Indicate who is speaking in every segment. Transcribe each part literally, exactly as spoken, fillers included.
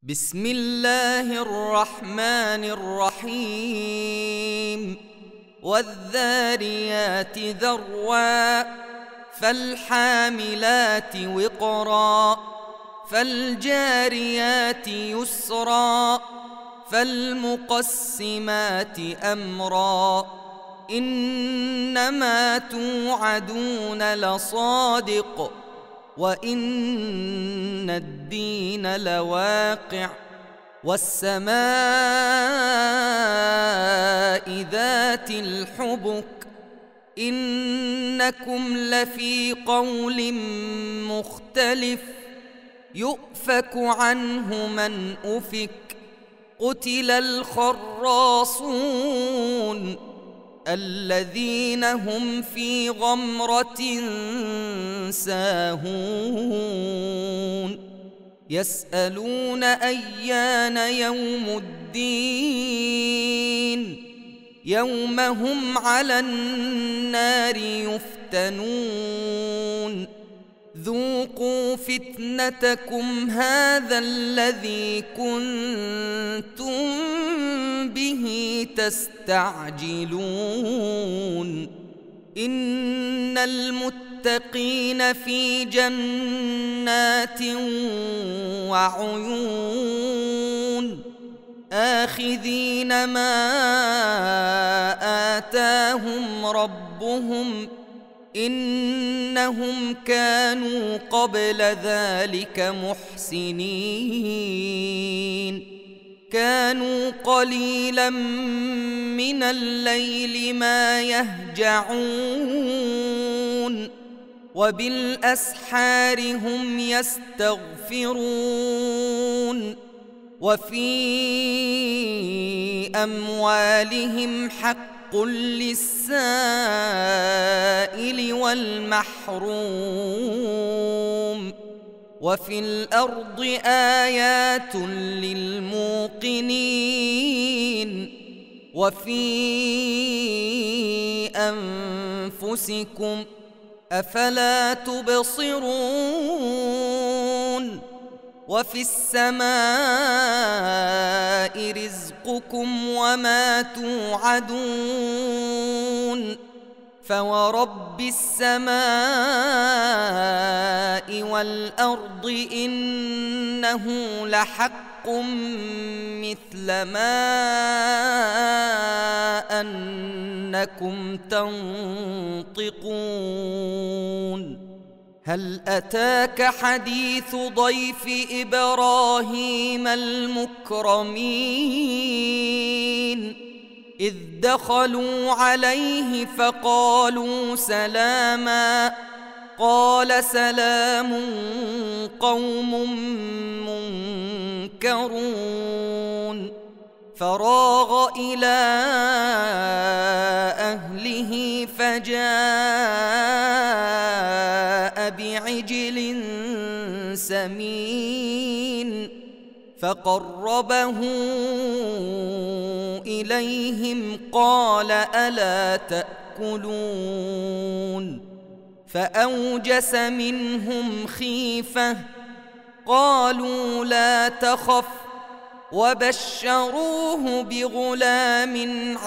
Speaker 1: بسم الله الرحمن الرحيم والذاريات ذروا فالحاملات وقرا فالجاريات يسرا فالمقسمات أمرا إنما توعدون لصادق وإن الدين لواقع والسماء ذات الحبك إنكم لفي قول مختلف يؤفك عنه من أفك قتل الخراصون الذين هم في غمرة ساهون يسألون أيان يوم الدين يوم هم على النار يفتنون ذوقوا فتنتكم هذا الذي كنتم به تستعجلون إن المتقين في جنات وعيون آخذين ما آتاهم ربهم إنهم كانوا قبل ذلك محسنين كانوا قليلا من الليل ما يهجعون وبالأسحار هم يستغفرون وفي أموالهم حق قل للسائل والمحروم وفي الأرض آيات للموقنين وفي أنفسكم أفلا تبصرون وفي السماء رزقكم وما توعدون فورب السماء والأرض إنه لحق مثل ما أنكم تنطقون هل أتاك حديث ضيف إبراهيم المكرمين إذ دخلوا عليه فقالوا سلاما قال سلام قوم منكرون فراغ إلى أهله فجاء بعجل سمين فقربه إليهم قال ألا تأكلون فأوجس منهم خيفة قالوا لا تخف وبشروه بغلام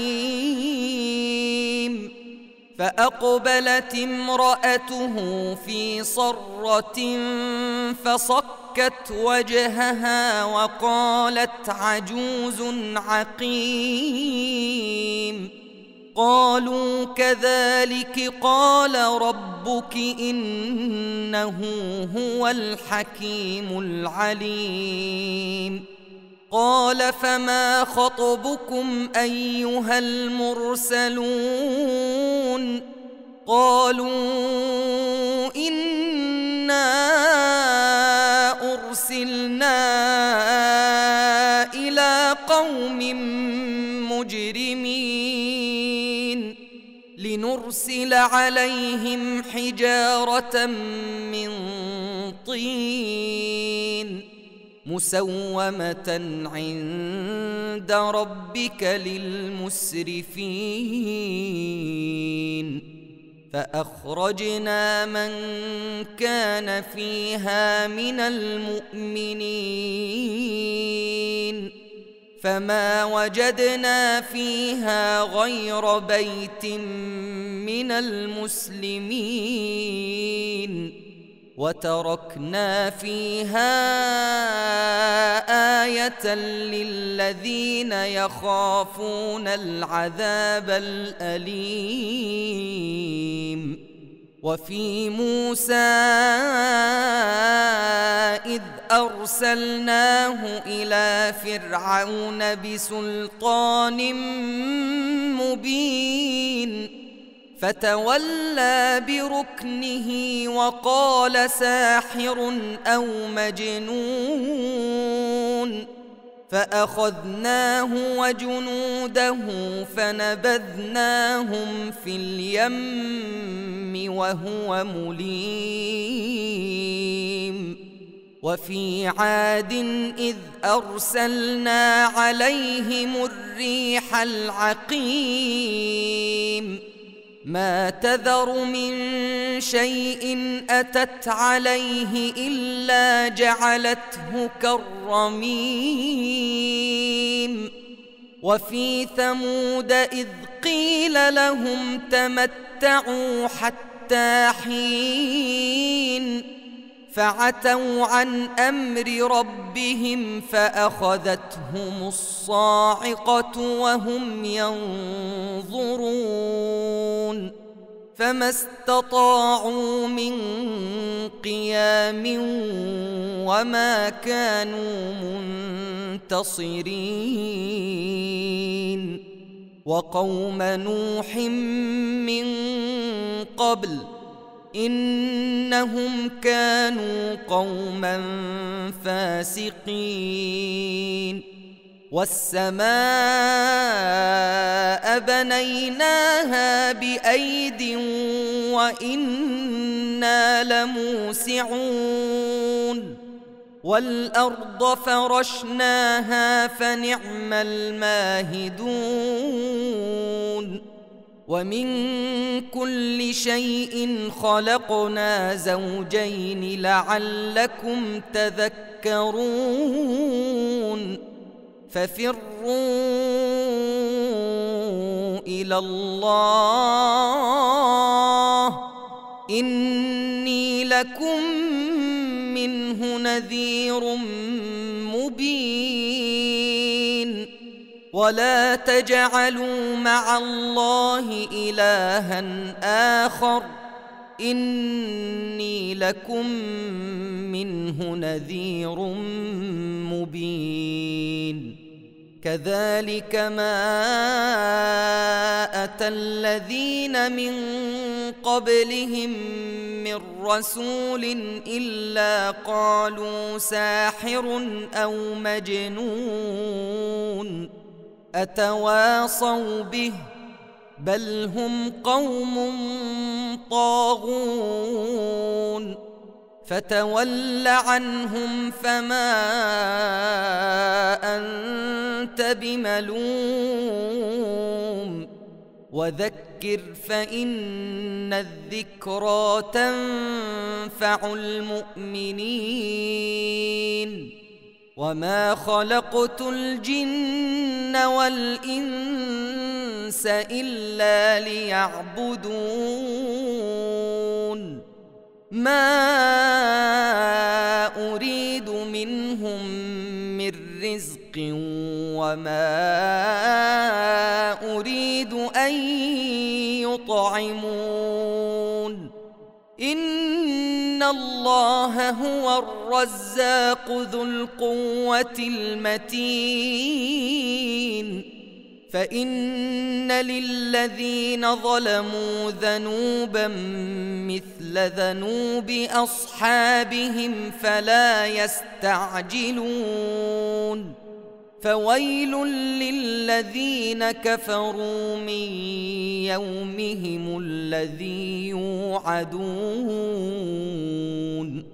Speaker 1: عليم فأقبلت امرأته في صرة فصكت وجهها وقالت عجوز عقيم قالوا كذلك قال ربك إنه هو الحكيم العليم قال فما خطبكم أيها المرسلون قالوا إنا أرسلنا إلى قوم مجرمين لنرسل عليهم حجارة من طين مسومة عند ربك للمسرفين فأخرجنا من كان فيها من المؤمنين فما وجدنا فيها غير بيت من المسلمين وتركنا فيها آية للذين يخافون العذاب الأليم. وفي موسى إذ أرسلناه إلى فرعون بسلطان مبين فتولى بركنه وقال ساحر أو مجنون فأخذناه وجنوده فنبذناهم في اليم وهو مليم. وفي عاد إذ أرسلنا عليهم الريح العقيم ما تذر من شيء أتت عليه إلا جعلته كالرميم. وفي ثمود إذ قيل لهم تمتعوا حتى حين فعتوا عن أمر ربهم فأخذتهم الصاعقة وهم ينظرون فما استطاعوا من قيام وما كانوا منتصرين. وقوم نوح من قبل إنهم كانوا قوما فاسقين. والسماء بنيناها بأيد وإنا لموسعون والأرض فرشناها فنعم الماهدون. ومن كل شيء خلقنا زوجين لعلكم تذكرون. ففروا إلى الله إني لكم منه نذير مبين. ولا تجعلوا مع الله إلها آخر إني لكم منه نذير مبين. كذلك ما أتى الذين من قبلهم من رسول إلا قالوا ساحر أو مجنون أتواصوا به بل هم قوم طاغون. فتول عنهم فما أنت بملوم وذكر فإن الذكرى تنفع المؤمنين. وما خلقت الجن والإنس إلا ليعبدون ما أريد منهم من رزق وما أريد أن يطعمون إن الله هو الرزاق ذو القوة المتين. فإن للذين ظلموا ذنوبا مثل ذنوب أصحابهم فلا يستعجلون. فويل للذين كفروا من يومهم الذي يوعدون.